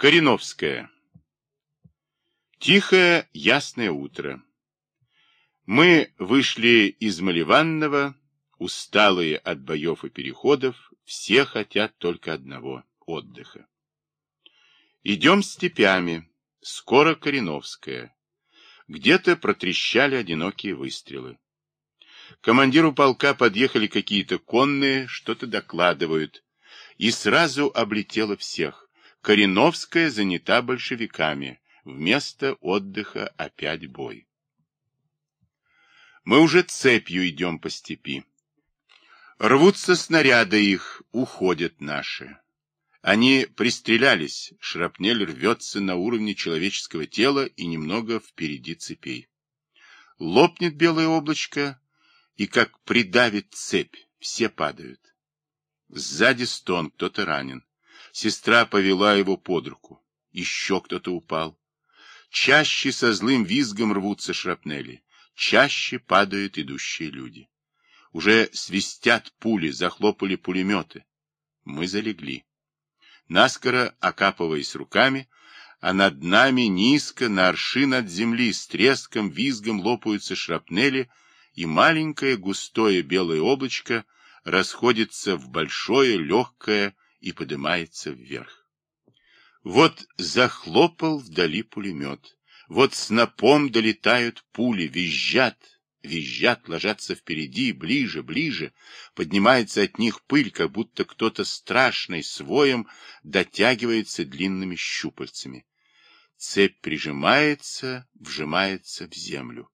Кореновская. Тихое, ясное утро. Мы вышли из Малеванного, усталые от боев и переходов, все хотят только одного — отдыха. Идем степями, скоро Кореновская. Где-то протрещали одинокие выстрелы. К командиру полка подъехали какие-то конные, что-то докладывают, и сразу облетело всех. Кореновская занята большевиками, вместо отдыха опять бой. Мы уже цепью идем по степи. Рвутся снаряды их, уходят наши. Они пристрелялись, шрапнель рвется на уровне человеческого тела и немного впереди цепей. Лопнет белое облачко, и как придавит цепь, все падают. Сзади стон, кто-то ранен. Сестра повела его под руку. Еще кто-то упал. Чаще со злым визгом рвутся шрапнели. Чаще падают идущие люди. Уже свистят пули, захлопали пулеметы. Мы залегли. Наскоро окапываясь руками, а над нами низко, на аршин от земли, с треском, визгом лопаются шрапнели, и маленькое густое белое облачко расходится в большое, легкое и поднимается вверх. Вот захлопал вдали пулемет. Вот снопом долетают пули, визжат, визжат, ложатся впереди, ближе, ближе. Поднимается от них пыль, как будто кто-то страшный своем дотягивается длинными щупальцами. Цепь прижимается, вжимается в землю.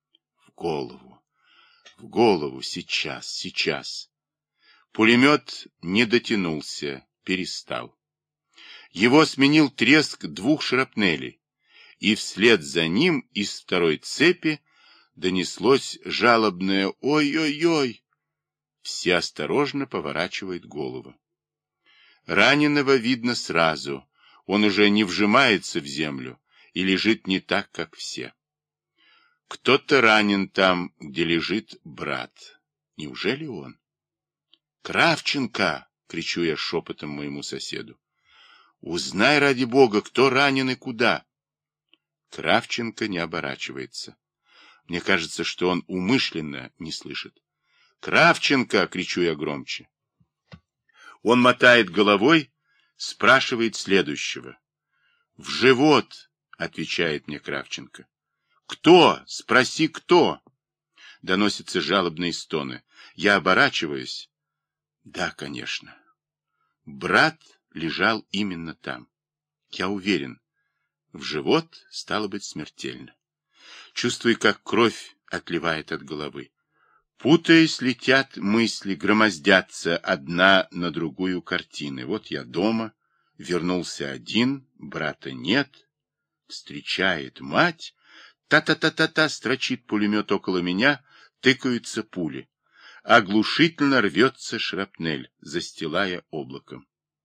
В голову, сейчас, сейчас. Пулемет не дотянулся, перестал. Его сменил треск двух шрапнелей, и вслед за ним из второй цепи донеслось жалобное «Ой-ой-ой!». Все осторожно поворачивают голову. Раненого видно сразу, он уже не вжимается в землю и лежит не так, как все. Кто-то ранен там, где лежит брат. Неужели он? «Кравченко!» — кричу я шепотом моему соседу. «Узнай, ради бога, кто ранен и куда!» Кравченко не оборачивается. Мне кажется, что он умышленно не слышит. «Кравченко!» — кричу я громче. Он мотает головой, спрашивает следующего. «В живот!» — отвечает мне Кравченко. «Кто? Спроси, кто?» Доносятся жалобные стоны. Я оборачиваюсь. Да, конечно. Брат лежал именно там. Я уверен. В живот стало быть смертельно. Чувствую, как кровь отливает от головы. Путаясь, летят мысли, громоздятся одна на другую картины. Вот я дома, вернулся один, брата нет. Встречает мать. Та-та-та-та-та, строчит пулемет около меня, тыкаются пули. Оглушительно рвется шрапнель, застилая облаком.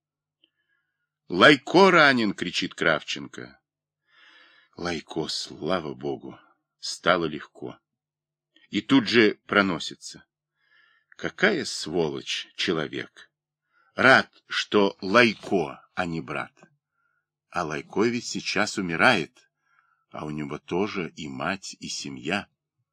«Лайко ранен!» — кричит Кравченко. Лайко, слава богу, стало легко. И тут же проносится. Какая сволочь человек! Рад, что Лайко, а не брат. А Лайко ведь сейчас умирает, а у него тоже и мать, и семья.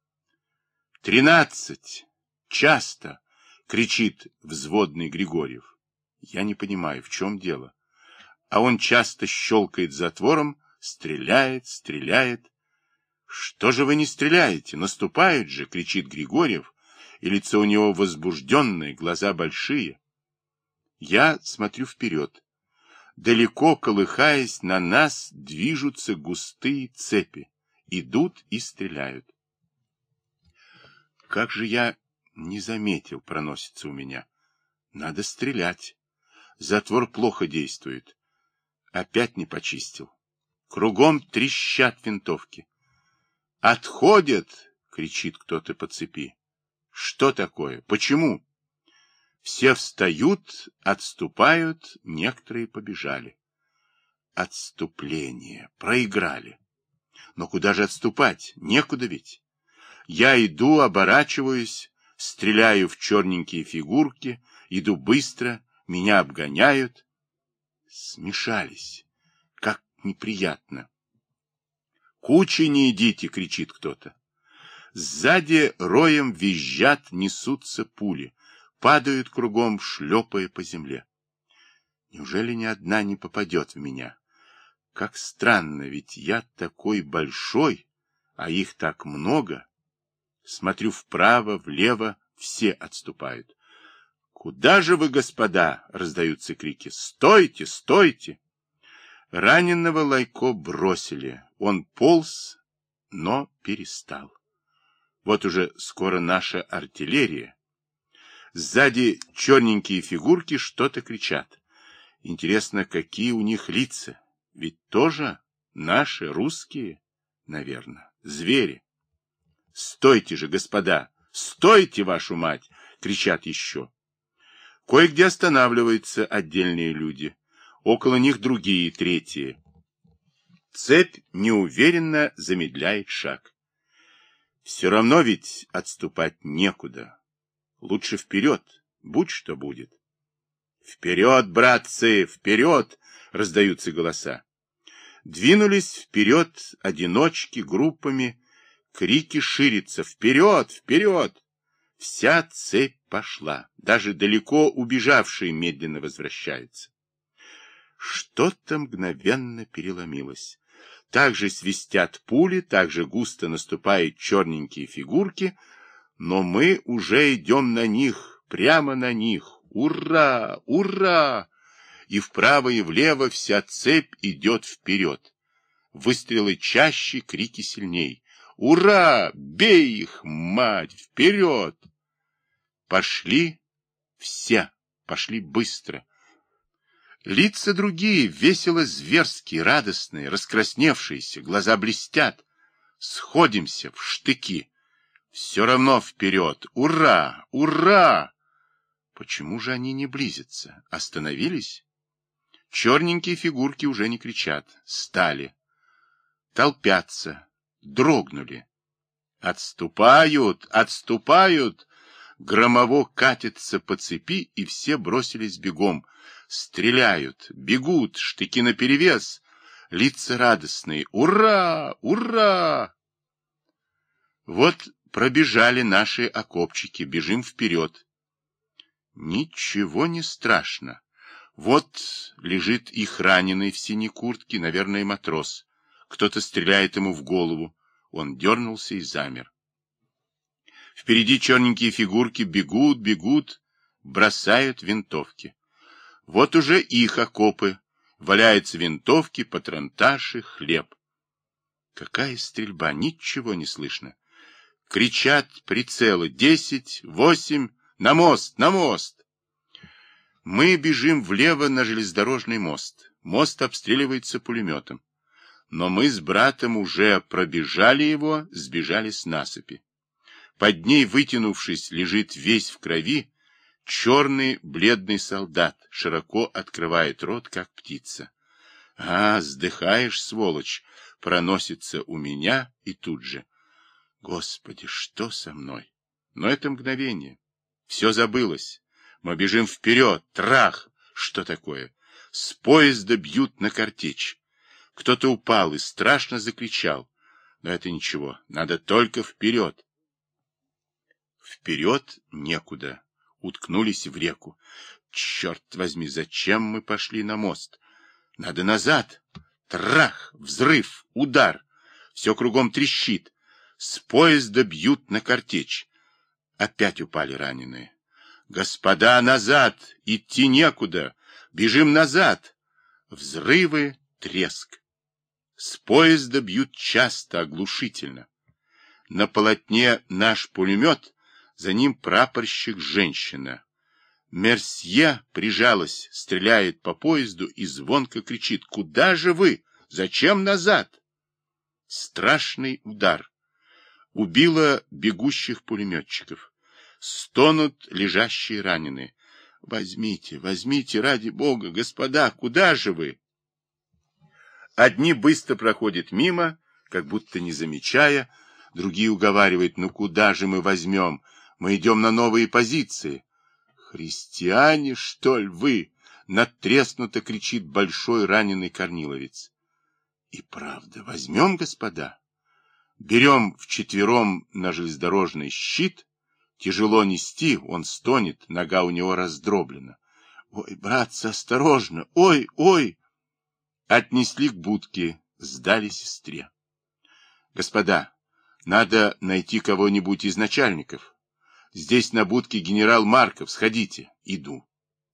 13! Часто! — кричит взводный Григорьев. Я не понимаю, в чем дело. А он часто щелкает затвором, стреляет, стреляет. Что же вы не стреляете? Наступают же! — кричит Григорьев, и лицо у него возбужденное, глаза большие. Я смотрю вперед. Далеко, колыхаясь, на нас движутся густые цепи. Идут и стреляют. Как же я не заметил, проносится у меня. Надо стрелять. Затвор плохо действует. Опять не почистил. Кругом трещат винтовки. «Отходят!» — кричит кто-то по цепи. «Что такое? Почему?» Все встают, отступают, некоторые побежали. Отступление. Проиграли. Но куда же отступать? Некуда ведь. Я иду, оборачиваюсь, стреляю в черненькие фигурки, иду быстро, меня обгоняют. Смешались. Как неприятно. «Кучей не идите!» — кричит кто-то. Сзади роем визжат, несутся пули, падают кругом, шлепая по земле. Неужели ни одна не попадет в меня? Как странно, ведь я такой большой, а их так много. Смотрю вправо, влево, все отступают. «Куда же вы, господа?» — раздаются крики. «Стойте, стойте!» Раненого Лайко бросили. Он полз, но перестал. Вот уже скоро наша артиллерия. Сзади черненькие фигурки что-то кричат. Интересно, какие у них лица? Ведь тоже наши, русские, наверное, звери. «Стойте же, господа! Стойте, вашу мать!» — кричат еще. Кое-где останавливаются отдельные люди. Около них другие, третьи. Цепь неуверенно замедляет шаг. Все равно ведь отступать некуда. Лучше вперед, будь что будет. «Вперед, братцы, вперед!» — раздаются голоса. Двинулись вперед одиночки, группами. Крики ширятся. «Вперед, вперед!» Вся цепь пошла. Даже далеко убежавшие медленно возвращаются. Что-то мгновенно переломилось. Так же свистят пули, так же густо наступают черненькие фигурки, но мы уже идем на них, прямо на них. Ура! Ура! И вправо, и влево вся цепь идет вперед. Выстрелы чаще, крики сильней. Ура! Бей их, мать! Вперед! Пошли все, пошли быстро. Лица другие, весело зверские, радостные, раскрасневшиеся, глаза блестят. Сходимся в штыки. Все равно вперед. Ура! Ура! Почему же они не близятся? Остановились? Черненькие фигурки уже не кричат. Стали. Толпятся. Дрогнули. Отступают! Отступают! Громово катится по цепи, и все бросились бегом. Стреляют, бегут, штыки наперевес. Лица радостные. Ура! Ура! Вот пробежали наши окопчики. Бежим вперед. Ничего не страшно. Вот лежит их раненый в синей куртке, наверное, матрос. Кто-то стреляет ему в голову. Он дернулся и замер. Впереди черненькие фигурки бегут, бегут, бросают винтовки. Вот уже их окопы. Валяются винтовки, патронташи, хлеб. Какая стрельба, ничего не слышно. Кричат прицелы. 10, 8, на мост, на мост. Мы бежим влево на железнодорожный мост. Мост обстреливается пулеметом. Но мы с братом уже пробежали его, сбежали с насыпи. Под ней, вытянувшись, лежит весь в крови черный бледный солдат, широко открывает рот, как птица. «А, сдыхаешь, сволочь!» проносится у меня и тут же. Господи, что со мной? Но это мгновение. Все забылось. Мы бежим вперед. Трах! Что такое? С поезда бьют на картечь. Кто-то упал и страшно закричал. Но это ничего. Надо только вперед. Вперед некуда. Уткнулись в реку. Черт возьми, зачем мы пошли на мост? Надо назад. Трах! Взрыв! Удар! Все кругом трещит. С поезда бьют на картечь. Опять упали раненые. Господа, назад! Идти некуда! Бежим назад! Взрывы, треск. С поезда бьют часто, оглушительно. На полотне наш пулемет, за ним прапорщик-женщина. Мерсье прижалась, стреляет по поезду и звонко кричит: «Куда же вы? Зачем назад?» Страшный удар. Убило бегущих пулеметчиков. Стонут лежащие раненые. «Возьмите, возьмите, ради Бога, господа, куда же вы?» Одни быстро проходят мимо, как будто не замечая, другие уговаривают: «Ну куда же мы возьмем? Мы идем на новые позиции». «Христиане, что ли вы?» — надтреснуто кричит большой раненый корниловец. И правда, возьмем, господа. Берем вчетвером на железнодорожный щит. Тяжело нести, он стонет, нога у него раздроблена. Ой, братцы, осторожно! Ой, ой! Отнесли к будке, сдали сестре. Господа, надо найти кого-нибудь из начальников. Здесь на будке генерал Марков, сходите. Иду.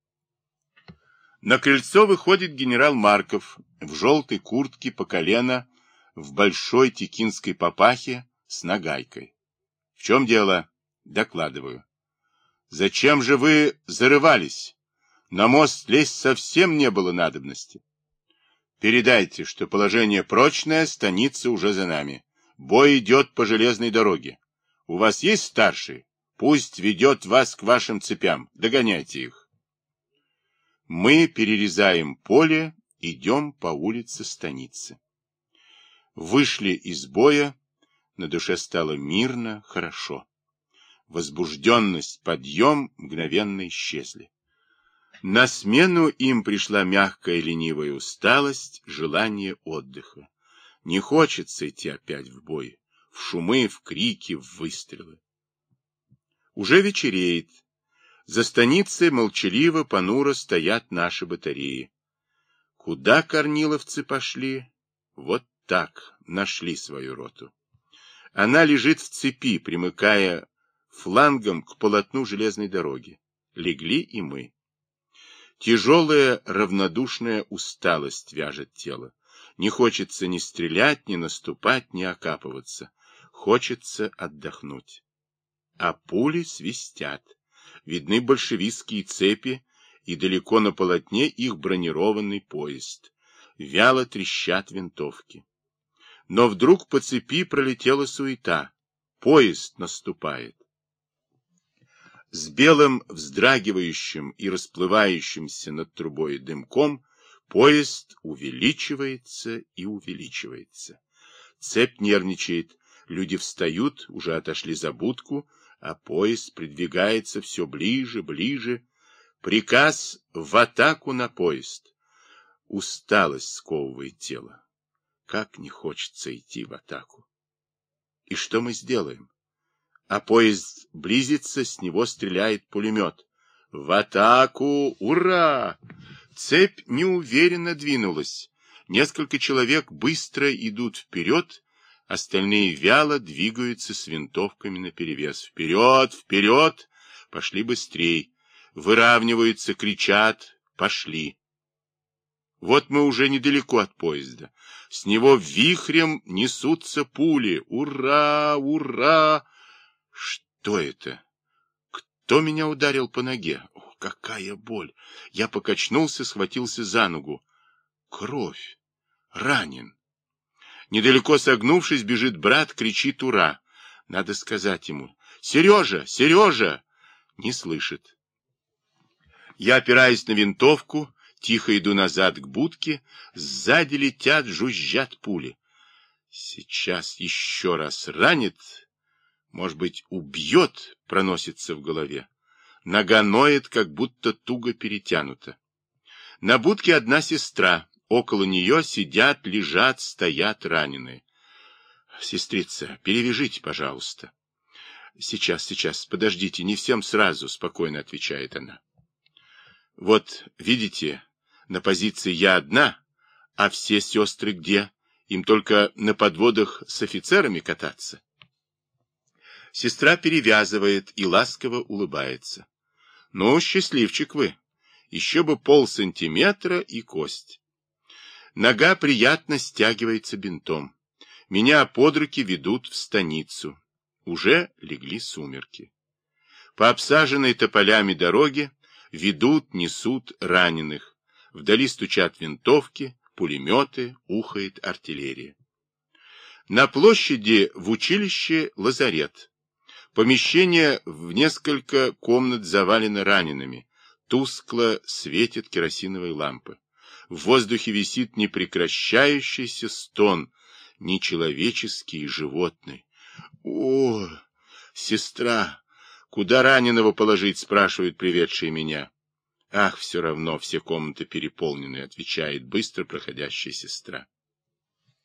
На крыльцо выходит генерал Марков в желтой куртке по колено, в большой текинской папахе с нагайкой. В чем дело? Докладываю. Зачем же вы зарывались? На мост лезть совсем не было надобности. Передайте, что положение прочное, станица уже за нами. Бой идет по железной дороге. У вас есть старший? Пусть ведет вас к вашим цепям. Догоняйте их. Мы перерезаем поле, идем по улице станицы. Вышли из боя, на душе стало мирно, хорошо. Возбужденность, подъем мгновенно исчезли. На смену им пришла мягкая ленивая усталость, желание отдыха. Не хочется идти опять в бой, в шумы, в крики, в выстрелы. Уже вечереет. За станицей молчаливо, понуро стоят наши батареи. Куда корниловцы пошли? Вот так нашли свою роту. Она лежит в цепи, примыкая флангом к полотну железной дороги. Легли и мы. Тяжелая равнодушная усталость вяжет тело. Не хочется ни стрелять, ни наступать, ни окапываться. Хочется отдохнуть. А пули свистят. Видны большевистские цепи, и далеко на полотне их бронированный поезд. Вяло трещат винтовки. Но вдруг по цепи пролетела суета. Поезд наступает. С белым вздрагивающим и расплывающимся над трубой дымком поезд увеличивается и увеличивается. Цепь нервничает, люди встают, уже отошли за будку, а поезд придвигается все ближе, ближе. Приказ в атаку на поезд. Усталость сковывает тело. Как не хочется идти в атаку. И что мы сделаем? А поезд близится, с него стреляет пулемет. В атаку! Ура! Цепь неуверенно двинулась. Несколько человек быстро идут вперед, остальные вяло двигаются с винтовками наперевес. Вперед! Вперед! Пошли быстрей. Выравниваются, кричат. Пошли. Вот мы уже недалеко от поезда. С него вихрем несутся пули. Ура! Ура! Что это? Кто меня ударил по ноге? О, какая боль! Я покачнулся, схватился за ногу. Кровь. Ранен. Недалеко согнувшись, бежит брат, кричит «Ура!». Надо сказать ему: «Сережа! Сережа!» Не слышит. Я опираюсь на винтовку, тихо иду назад к будке, сзади летят, жужжат пули. Сейчас еще раз ранит, может быть, убьет, проносится в голове. Нога ноет, как будто туго перетянута. На будке одна сестра, около нее сидят, лежат, стоят раненые. Сестрица, перевяжите, пожалуйста. Сейчас, подождите, не всем сразу, спокойно отвечает она. Вот, видите, на позиции я одна, а все сестры где? Им только на подводах с офицерами кататься. Сестра перевязывает и ласково улыбается. Ну, счастливчик вы. Еще бы полсантиметра и кость. Нога приятно стягивается бинтом. Меня под руки ведут в станицу. Уже легли сумерки. По обсаженной тополями дороге ведут, несут раненых. Вдали стучат винтовки, пулеметы, ухает артиллерия. На площади в училище лазарет. Помещение в несколько комнат завалено ранеными. Тускло светят керосиновые лампы. В воздухе висит непрекращающийся стон, нечеловеческий и животный. О, сестра, куда раненого положить, спрашивают приведшие меня. Ах, все равно, все комнаты переполнены, отвечает быстро проходящая сестра.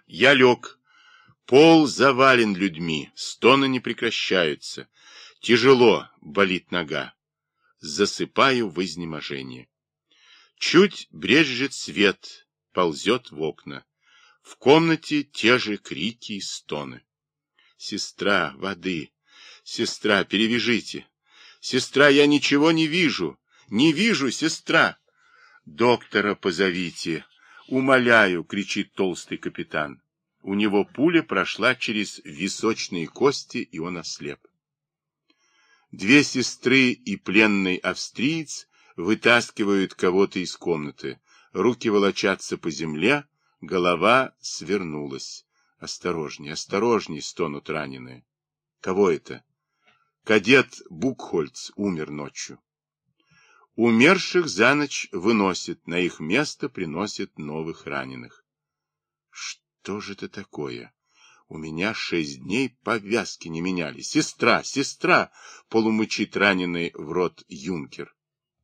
Я лег. Пол завален людьми, стоны не прекращаются. Тяжело болит нога. Засыпаю в изнеможении. Чуть брезжит свет, ползет в окна. В комнате те же крики и стоны. Сестра, воды. Сестра, перевяжите. Сестра, я ничего не вижу. Не вижу, сестра. Доктора позовите. Умоляю, кричит толстый капитан. У него пуля прошла через височные кости, и он ослеп. Две сестры и пленный австриец вытаскивают кого-то из комнаты. Руки волочатся по земле, голова свернулась. Осторожней, осторожней, стонут раненые. Кого это? Кадет Букхольц умер ночью. Умерших за ночь выносят, на их место приносят новых раненых. Что же это такое? У меня 6 дней повязки не меняли. Сестра, сестра! Полумычит раненый в рот юнкер.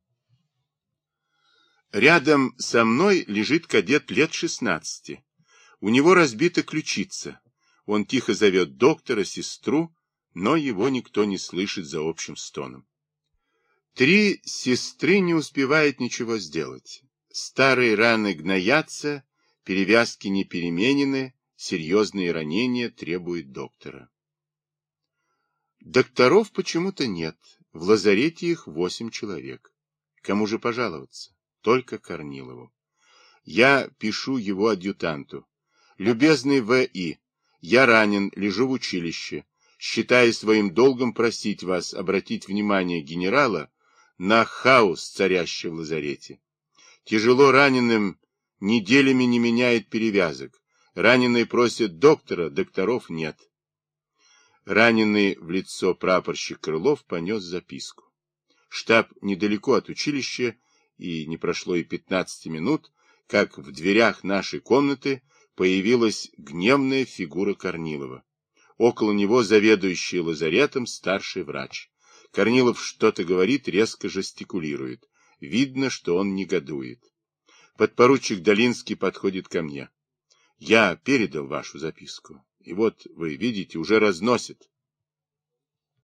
Рядом со мной лежит кадет лет 16. У него разбита ключица. Он тихо зовет доктора, сестру, но его никто не слышит за общим стоном. 3 сестры не успевают ничего сделать. Старые раны гноятся, перевязки не переменены, серьезные ранения требуют доктора. Докторов почему-то нет. В лазарете их 8 человек. Кому же пожаловаться? Только Корнилову. Я пишу его адъютанту. Любезный В.И., я ранен, лежу в училище. Считаю своим долгом просить вас обратить внимание генерала на хаос, царящий в лазарете. Тяжело раненым неделями не меняет перевязок. Раненые просят доктора, докторов нет. Раненый в лицо прапорщик Крылов понес записку. Штаб недалеко от училища, и не прошло и 15 минут, как в дверях нашей комнаты появилась гневная фигура Корнилова. Около него заведующий лазаретом старший врач. Корнилов что-то говорит, резко жестикулирует. Видно, что он негодует. Подпоручик Долинский подходит ко мне. Я передал вашу записку. И вот, вы видите, уже разносят.